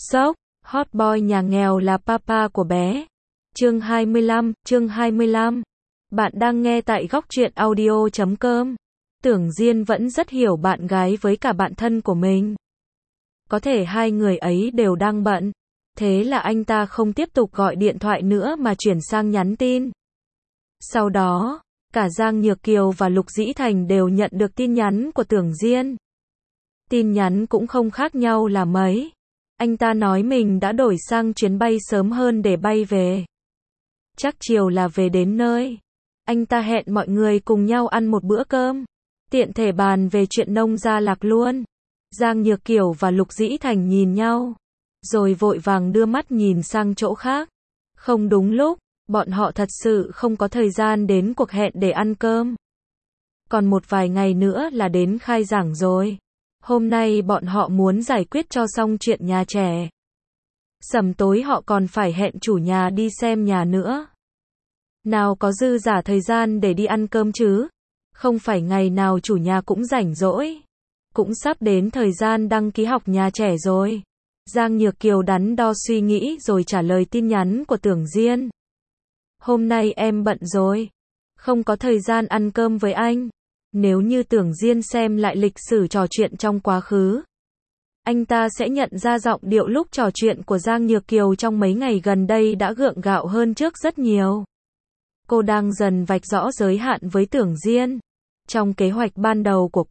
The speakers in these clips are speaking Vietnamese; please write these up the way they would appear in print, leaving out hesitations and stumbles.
Sốc, hot boy nhà nghèo là papa của bé. Chương 25. Bạn đang nghe tại góc truyện audio.com. Tưởng Diên vẫn rất hiểu bạn gái với cả bạn thân của mình. Có thể hai người ấy đều đang bận. Thế là anh ta không tiếp tục gọi điện thoại nữa mà chuyển sang nhắn tin. Sau đó, cả Giang Nhược Kiều và Lục Dĩ Thành đều nhận được tin nhắn của Tưởng Diên. Tin nhắn cũng không khác nhau là mấy. Anh ta nói mình đã đổi sang chuyến bay sớm hơn để bay về. Chắc chiều là về đến nơi. Anh ta hẹn mọi người cùng nhau ăn một bữa cơm. Tiện thể bàn về chuyện nông gia lạc luôn. Giang Nhược Kiều và Lục Dĩ Thành nhìn nhau. Rồi vội vàng đưa mắt nhìn sang chỗ khác. Không đúng lúc, bọn họ thật sự không có thời gian đến cuộc hẹn để ăn cơm. Còn một vài ngày nữa là đến khai giảng rồi. Hôm nay bọn họ muốn giải quyết cho xong chuyện nhà trẻ. Sầm tối họ còn phải hẹn chủ nhà đi xem nhà nữa. Nào có dư giả thời gian để đi ăn cơm chứ? Không phải ngày nào chủ nhà cũng rảnh rỗi. Cũng sắp đến thời gian đăng ký học nhà trẻ rồi. Giang Nhược Kiều đắn đo suy nghĩ rồi trả lời tin nhắn của Tưởng Diên. Hôm nay em bận rồi. Không có thời gian ăn cơm với anh. Nếu như Tưởng Diên xem lại lịch sử trò chuyện trong quá khứ, anh ta sẽ nhận ra giọng điệu lúc trò chuyện của Giang Nhược Kiều trong mấy ngày gần đây đã gượng gạo hơn trước rất nhiều. Cô đang dần vạch rõ giới hạn với Tưởng Diên. Trong kế hoạch ban đầu của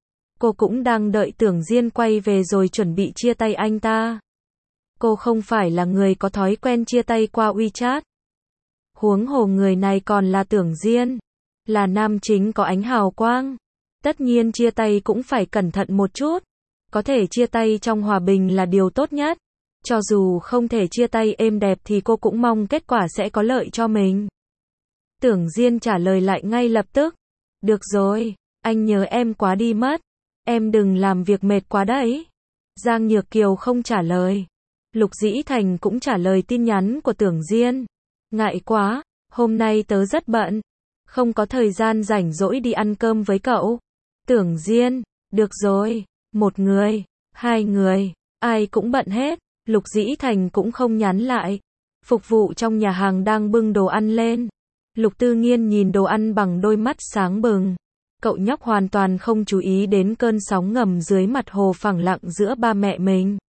cô cũng đang đợi Tưởng Diên quay về rồi chuẩn bị chia tay anh ta. Cô không phải là người có thói quen chia tay qua WeChat. Huống hồ người này còn là Tưởng Diên, là nam chính có ánh hào quang. Tất nhiên chia tay cũng phải cẩn thận một chút. Có thể chia tay trong hòa bình là điều tốt nhất. Cho dù không thể chia tay êm đẹp thì cô cũng mong kết quả sẽ có lợi cho mình. Tưởng Diên trả lời lại ngay lập tức. Được rồi, anh nhớ em quá đi mất. Em đừng làm việc mệt quá đấy. Giang Nhược Kiều không trả lời. Lục Dĩ Thành cũng trả lời tin nhắn của Tưởng Diên. Ngại quá, hôm nay tớ rất bận. Không có thời gian rảnh rỗi đi ăn cơm với cậu. Tưởng Diên, được rồi, một người, hai người, ai cũng bận hết. Lục Dĩ Thành cũng không nhắn lại. Phục vụ trong nhà hàng đang bưng đồ ăn lên. Lục Tư Nghiên nhìn đồ ăn bằng đôi mắt sáng bừng. Cậu nhóc hoàn toàn không chú ý đến cơn sóng ngầm dưới mặt hồ phẳng lặng giữa ba mẹ mình.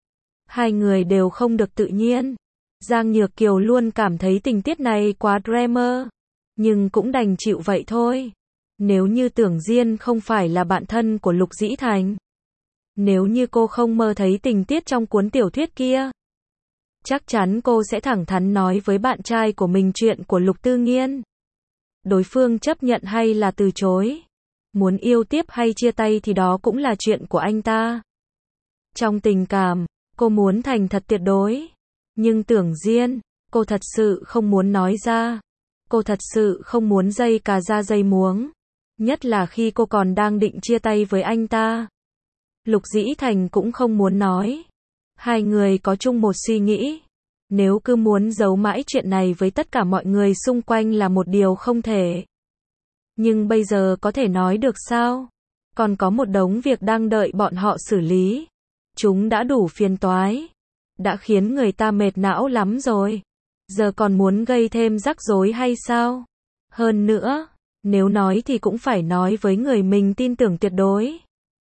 Hai người đều không được tự nhiên. Giang Nhược Kiều luôn cảm thấy tình tiết này quá drama. Nhưng cũng đành chịu vậy thôi. Nếu như Tưởng Diên không phải là bạn thân của Lục Dĩ Thành. Nếu như cô không mơ thấy tình tiết trong cuốn tiểu thuyết kia. Chắc chắn cô sẽ thẳng thắn nói với bạn trai của mình chuyện của Lục Tư Nghiên. Đối phương chấp nhận hay là từ chối. Muốn yêu tiếp hay chia tay thì đó cũng là chuyện của anh ta. Trong tình cảm, cô muốn thành thật tuyệt đối. Nhưng Tưởng Diên, cô thật sự không muốn nói ra. Cô thật sự không muốn dây cà ra dây muống. Nhất là khi cô còn đang định chia tay với anh ta. Lục Dĩ Thành cũng không muốn nói. Hai người có chung một suy nghĩ. Nếu cứ muốn giấu mãi chuyện này với tất cả mọi người xung quanh là một điều không thể. Nhưng bây giờ có thể nói được sao? Còn có một đống việc đang đợi bọn họ xử lý. Chúng đã đủ phiền toái. Đã khiến người ta mệt não lắm rồi. Giờ còn muốn gây thêm rắc rối hay sao? Hơn nữa, nếu nói thì cũng phải nói với người mình tin tưởng tuyệt đối.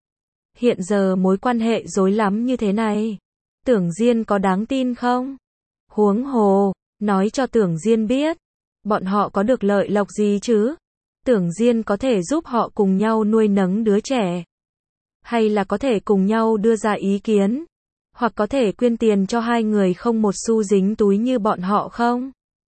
Hiện giờ mối quan hệ rối lắm như thế này. Tưởng Diên có đáng tin không? Huống hồ, nói cho Tưởng Diên biết. Bọn họ có được lợi lộc gì chứ? Tưởng Diên có thể giúp họ cùng nhau nuôi nấng đứa trẻ. Hay là có thể cùng nhau đưa ra ý kiến. Hoặc có thể quyên tiền cho hai người không một xu dính túi như bọn họ không?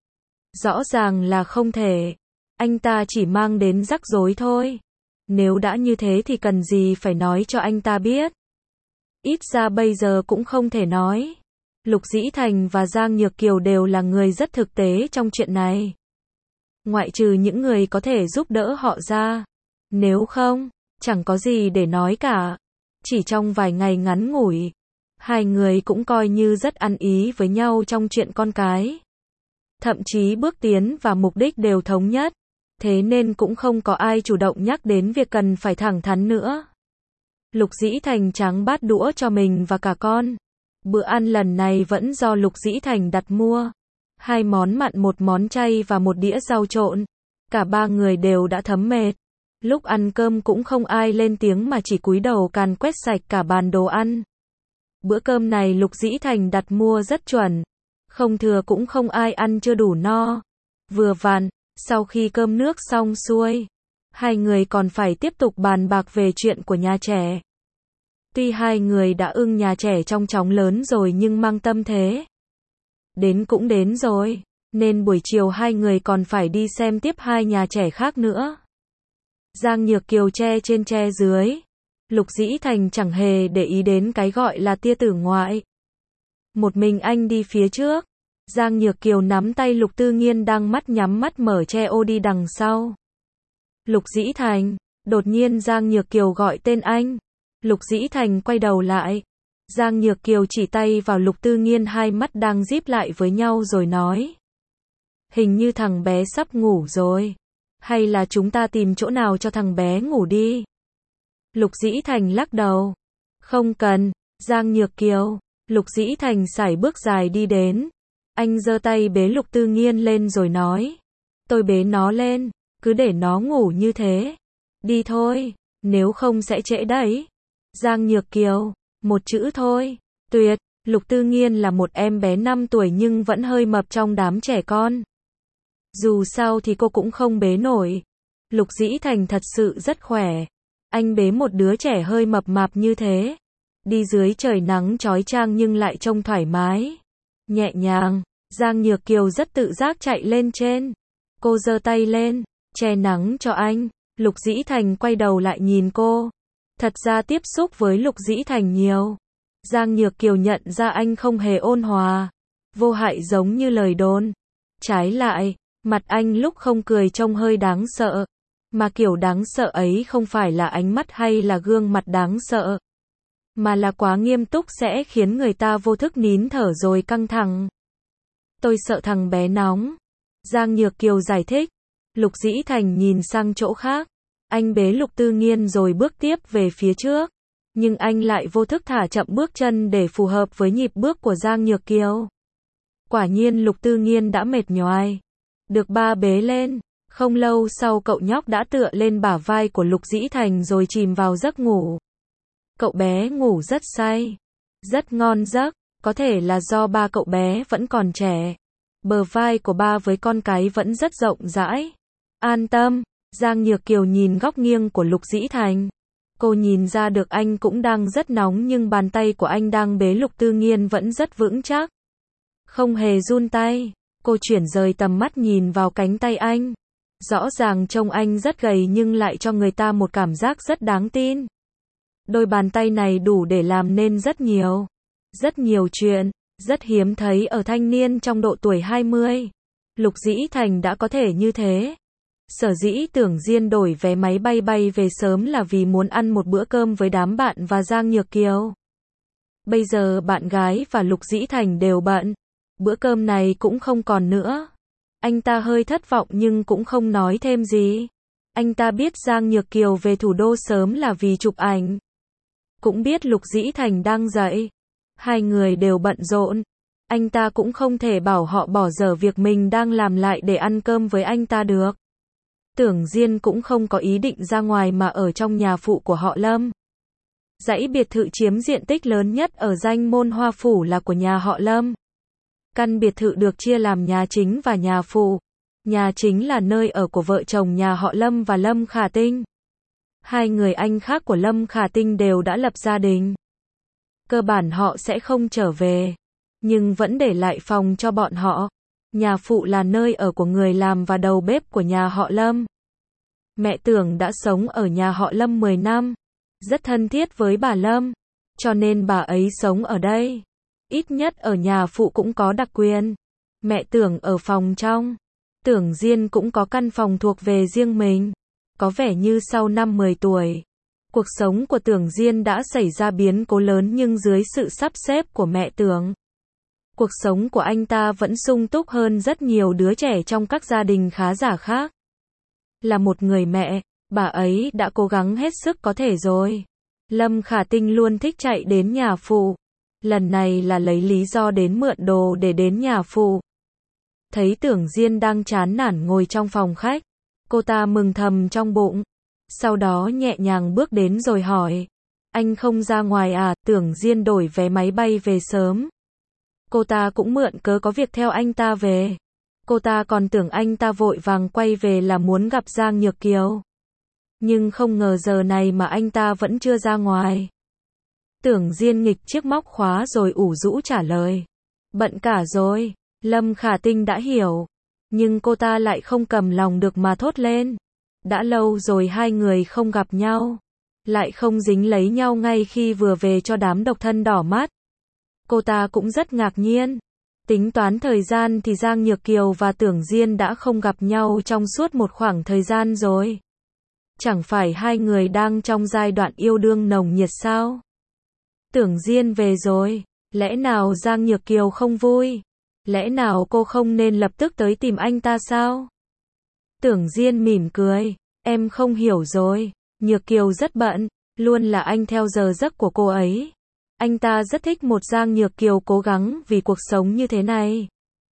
Rõ ràng là không thể. Anh ta chỉ mang đến rắc rối thôi. Nếu đã như thế thì cần gì phải nói cho anh ta biết. Ít ra bây giờ cũng không thể nói. Lục Dĩ Thành và Giang Nhược Kiều đều là người rất thực tế trong chuyện này. Ngoại trừ những người có thể giúp đỡ họ ra. Nếu không, chẳng có gì để nói cả. Chỉ trong vài ngày ngắn ngủi, hai người cũng coi như rất ăn ý với nhau trong chuyện con cái. Thậm chí bước tiến và mục đích đều thống nhất. Thế nên cũng không có ai chủ động nhắc đến việc cần phải thẳng thắn nữa. Lục Dĩ Thành tráng bát đũa cho mình và cả con. Bữa ăn lần này vẫn do Lục Dĩ Thành đặt mua. 2 món mặn, 1 món chay và 1 đĩa rau trộn. Cả 3 người đều đã thấm mệt. Lúc ăn cơm cũng không ai lên tiếng mà chỉ cúi đầu càn quét sạch cả bàn đồ ăn. Bữa cơm này Lục Dĩ Thành đặt mua rất chuẩn. Không thừa cũng không ai ăn chưa đủ no. Vừa vặn, sau khi cơm nước xong xuôi, hai người còn phải tiếp tục bàn bạc về chuyện của nhà trẻ. Tuy hai người đã ưng nhà trẻ trong chóng lớn rồi nhưng mang tâm thế. Đến cũng đến rồi, nên buổi chiều hai người còn phải đi xem tiếp 2 nhà trẻ khác nữa. Giang Nhược Kiều che trên che dưới. Lục Dĩ Thành chẳng hề để ý đến cái gọi là tia tử ngoại. Một mình anh đi phía trước. Giang Nhược Kiều nắm tay Lục Tư Nghiên đang mắt nhắm mắt mở che ô đi đằng sau. Lục Dĩ Thành, đột nhiên Giang Nhược Kiều gọi tên anh. Lục Dĩ Thành quay đầu lại. Giang Nhược Kiều chỉ tay vào Lục Tư Nghiên, hai mắt đang díp lại với nhau rồi nói. Hình như thằng bé sắp ngủ rồi. Hay là chúng ta tìm chỗ nào cho thằng bé ngủ đi. Lục Dĩ Thành lắc đầu. Không cần, Giang Nhược Kiều. Lục Dĩ Thành sải bước dài đi đến. Anh giơ tay bế Lục Tư Nghiên lên rồi nói. Tôi bế nó lên, cứ để nó ngủ như thế. Đi thôi, nếu không sẽ trễ đấy. Giang Nhược Kiều, một chữ thôi. Tuyệt, Lục Tư Nghiên là một em bé 5 tuổi nhưng vẫn hơi mập trong đám trẻ con. Dù sao thì cô cũng không bế nổi. Lục Dĩ Thành thật sự rất khỏe. Anh bế một đứa trẻ hơi mập mạp như thế. Đi dưới trời nắng chói chang nhưng lại trông thoải mái. Nhẹ nhàng, Giang Nhược Kiều rất tự giác chạy lên trên. Cô giơ tay lên, che nắng cho anh. Lục Dĩ Thành quay đầu lại nhìn cô. Thật ra tiếp xúc với Lục Dĩ Thành nhiều. Giang Nhược Kiều nhận ra anh không hề ôn hòa, vô hại giống như lời đồn. Trái lại, mặt anh lúc không cười trông hơi đáng sợ. Mà kiểu đáng sợ ấy không phải là ánh mắt hay là gương mặt đáng sợ, mà là quá nghiêm túc sẽ khiến người ta vô thức nín thở rồi căng thẳng. Tôi sợ thằng bé nóng. Giang Nhược Kiều giải thích. Lục Dĩ Thành nhìn sang chỗ khác. Anh bế Lục Tư Nghiên rồi bước tiếp về phía trước. Nhưng anh lại vô thức thả chậm bước chân để phù hợp với nhịp bước của Giang Nhược Kiều. Quả nhiên Lục Tư Nghiên đã mệt nhoài. Được ba bế lên. Không lâu sau cậu nhóc đã tựa lên bả vai của Lục Dĩ Thành rồi chìm vào giấc ngủ. Cậu bé ngủ rất say. Rất ngon giấc. Có thể là do ba cậu bé vẫn còn trẻ. Bờ vai của ba với con cái vẫn rất rộng rãi. An tâm. Giang Nhược Kiều nhìn góc nghiêng của Lục Dĩ Thành. Cô nhìn ra được anh cũng đang rất nóng nhưng bàn tay của anh đang bế Lục Tư Nghiên vẫn rất vững chắc. Không hề run tay. Cô chuyển rời tầm mắt nhìn vào cánh tay anh. Rõ ràng trông anh rất gầy nhưng lại cho người ta một cảm giác rất đáng tin. Đôi bàn tay này đủ để làm nên rất nhiều chuyện, rất hiếm thấy ở thanh niên trong độ tuổi 20. Lục Dĩ Thành đã có thể như thế. Sở dĩ Tưởng Diên đổi vé máy bay bay về sớm là vì muốn ăn một bữa cơm với đám bạn và Giang Nhược Kiều. Bây giờ bạn gái và Lục Dĩ Thành đều bận. Bữa cơm này cũng không còn nữa. Anh ta hơi thất vọng nhưng cũng không nói thêm gì. Anh ta biết Giang Nhược Kiều về thủ đô sớm là vì chụp ảnh. Cũng biết Lục Dĩ Thành đang dậy. Hai người đều bận rộn. Anh ta cũng không thể bảo họ bỏ dở việc mình đang làm lại để ăn cơm với anh ta được. Tưởng Diên cũng không có ý định ra ngoài mà ở trong nhà phụ của họ Lâm. Dãy biệt thự chiếm diện tích lớn nhất ở danh môn Hoa Phủ là của nhà họ Lâm. Căn biệt thự được chia làm nhà chính và nhà phụ. Nhà chính là nơi ở của vợ chồng nhà họ Lâm và Lâm Khả Tinh. Hai người anh khác của Lâm Khả Tinh đều đã lập gia đình. Cơ bản họ sẽ không trở về, nhưng vẫn để lại phòng cho bọn họ. Nhà phụ là nơi ở của người làm và đầu bếp của nhà họ Lâm. Mẹ Tưởng đã sống ở nhà họ Lâm 10 năm, rất thân thiết với bà Lâm, cho nên bà ấy sống ở đây. Ít nhất ở nhà phụ cũng có đặc quyền. Mẹ Tưởng ở phòng trong. Tưởng Diên cũng có căn phòng thuộc về riêng mình. Có vẻ như sau năm 10 tuổi, cuộc sống của Tưởng Diên đã xảy ra biến cố lớn nhưng dưới sự sắp xếp của mẹ Tưởng, cuộc sống của anh ta vẫn sung túc hơn rất nhiều đứa trẻ trong các gia đình khá giả khác. Là một người mẹ, bà ấy đã cố gắng hết sức có thể rồi. Lâm Khả Tinh luôn thích chạy đến nhà phụ. lần này là lấy lý do đến mượn đồ để đến nhà phụ. Thấy Tưởng Diên đang chán nản ngồi trong phòng khách, cô ta mừng thầm trong bụng. Sau đó nhẹ nhàng bước đến rồi hỏi, anh không ra ngoài à? Tưởng Diên đổi vé máy bay về sớm. Cô ta cũng mượn cớ có việc theo anh ta về. Cô ta còn tưởng anh ta vội vàng quay về là muốn gặp Giang Nhược Kiều. Nhưng không ngờ giờ này mà anh ta vẫn chưa ra ngoài. Tưởng Diên nghịch chiếc móc khóa rồi ủ rũ trả lời. Bận cả rồi. Lâm Khả Tinh đã hiểu. Nhưng cô ta lại không cầm lòng được mà thốt lên. Đã lâu rồi hai người không gặp nhau. Lại không dính lấy nhau ngay khi vừa về cho đám độc thân đỏ mắt. Cô ta cũng rất ngạc nhiên. Tính toán thời gian thì Giang Nhược Kiều và Tưởng Diên đã không gặp nhau trong suốt một khoảng thời gian rồi. Chẳng phải hai người đang trong giai đoạn yêu đương nồng nhiệt sao? Tưởng Diên về rồi, lẽ nào Giang Nhược Kiều không vui? Lẽ nào cô không nên lập tức tới tìm anh ta sao? Tưởng Diên mỉm cười, em không hiểu rồi, Nhược Kiều rất bận, luôn là anh theo giờ giấc của cô ấy. Anh ta rất thích một Giang Nhược Kiều cố gắng vì cuộc sống như thế này.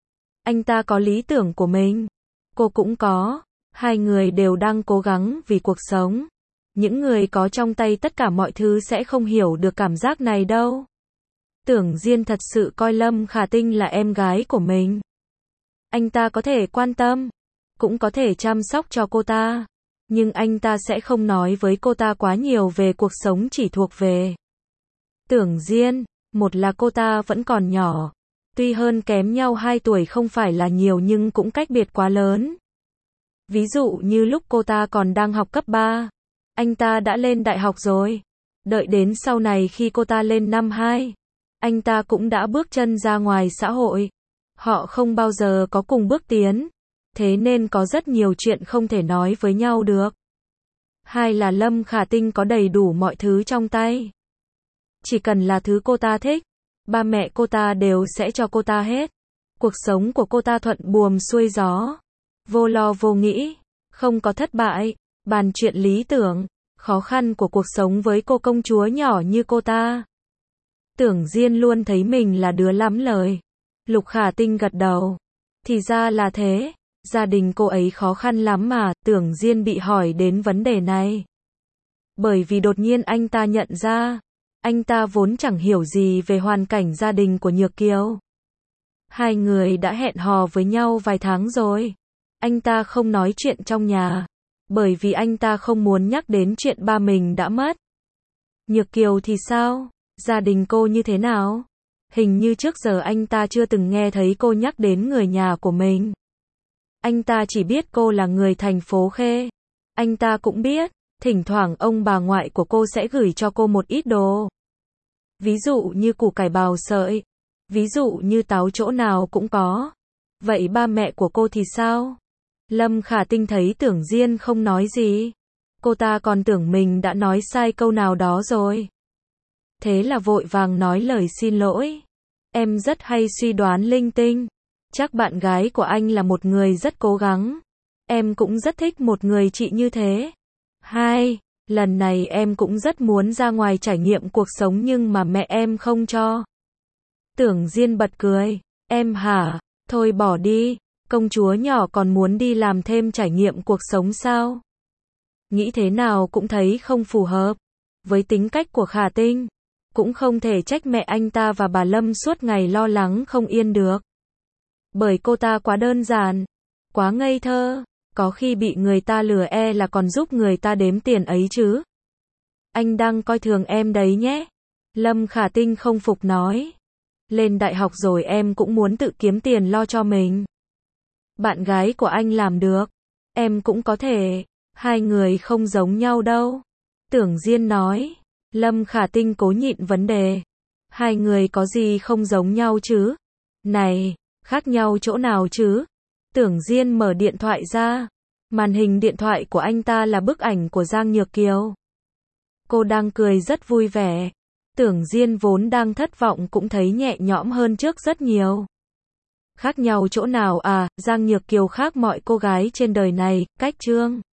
Anh ta có lý tưởng của mình, cô cũng có, hai người đều đang cố gắng vì cuộc sống. Những người có trong tay tất cả mọi thứ sẽ không hiểu được cảm giác này đâu. Tưởng Diên thật sự coi Lâm Khả Tinh là em gái của mình. Anh ta có thể quan tâm, cũng có thể chăm sóc cho cô ta. Nhưng anh ta sẽ không nói với cô ta quá nhiều về cuộc sống chỉ thuộc về Tưởng Diên. Một là cô ta vẫn còn nhỏ. Tuy hơn kém nhau 2 tuổi không phải là nhiều nhưng cũng cách biệt quá lớn. Ví dụ như lúc cô ta còn đang học cấp 3. Anh ta đã lên đại học rồi. Đợi đến sau này khi cô ta lên năm 2. Anh ta cũng đã bước chân ra ngoài xã hội. Họ không bao giờ có cùng bước tiến. Thế nên có rất nhiều chuyện không thể nói với nhau được. Hai là Lâm Khả Tinh có đầy đủ mọi thứ trong tay. Chỉ cần là thứ cô ta thích, ba mẹ cô ta đều sẽ cho cô ta hết. Cuộc sống của cô ta thuận buồm xuôi gió. Vô lo vô nghĩ, không có thất bại. Bàn chuyện lý tưởng, khó khăn của cuộc sống với cô công chúa nhỏ như cô ta. Tưởng Diên luôn thấy mình là đứa lắm lời. Lục Khả Tinh gật đầu. Thì ra là thế, gia đình cô ấy khó khăn lắm mà. Tưởng Diên bị hỏi đến vấn đề này. Bởi vì đột nhiên anh ta nhận ra, anh ta vốn chẳng hiểu gì về hoàn cảnh gia đình của Nhược Kiều. Hai người đã hẹn hò với nhau vài tháng rồi. Anh ta không nói chuyện trong nhà, bởi vì anh ta không muốn nhắc đến chuyện ba mình đã mất. Nhược Kiều thì sao? Gia đình cô như thế nào? Hình như trước giờ anh ta chưa từng nghe thấy cô nhắc đến người nhà của mình. Anh ta chỉ biết cô là người thành phố Khê. Anh ta cũng biết, thỉnh thoảng ông bà ngoại của cô sẽ gửi cho cô một ít đồ. Ví dụ như củ cải bào sợi. Ví dụ như táo chỗ nào cũng có. Vậy ba mẹ của cô thì sao? Lâm Khả Tinh thấy Tưởng Diên không nói gì. Cô ta còn tưởng mình đã nói sai câu nào đó rồi. Thế là vội vàng nói lời xin lỗi. Em rất hay suy đoán linh tinh. Chắc bạn gái của anh là một người rất cố gắng. Em cũng rất thích một người chị như thế. Hai, lần này em cũng rất muốn ra ngoài trải nghiệm cuộc sống nhưng mà mẹ em không cho. Tưởng Diên bật cười. Em hả? Thôi bỏ đi. Công chúa nhỏ còn muốn đi làm thêm trải nghiệm cuộc sống sao? Nghĩ thế nào cũng thấy không phù hợp. Với tính cách của Khả Tinh, cũng không thể trách mẹ anh ta và bà Lâm suốt ngày lo lắng không yên được. Bởi cô ta quá đơn giản, quá ngây thơ, có khi bị người ta lừa là còn giúp người ta đếm tiền ấy chứ. Anh đang coi thường em đấy nhé. Lâm Khả Tinh không phục nói. Lên đại học rồi em cũng muốn tự kiếm tiền lo cho mình. Bạn gái của anh làm được, em cũng có thể. Hai người không giống nhau đâu. Tưởng Diên nói. Lâm Khả Tinh cố nhịn vấn đề. Hai người có gì không giống nhau chứ? Này, khác nhau chỗ nào chứ? Tưởng Diên mở điện thoại ra. Màn hình điện thoại của anh ta là bức ảnh của Giang Nhược Kiều. Cô đang cười rất vui vẻ. Tưởng Diên vốn đang thất vọng cũng thấy nhẹ nhõm hơn trước rất nhiều. Khác nhau chỗ nào à? Giang Nhược Kiều khác mọi cô gái trên đời này, cách trương.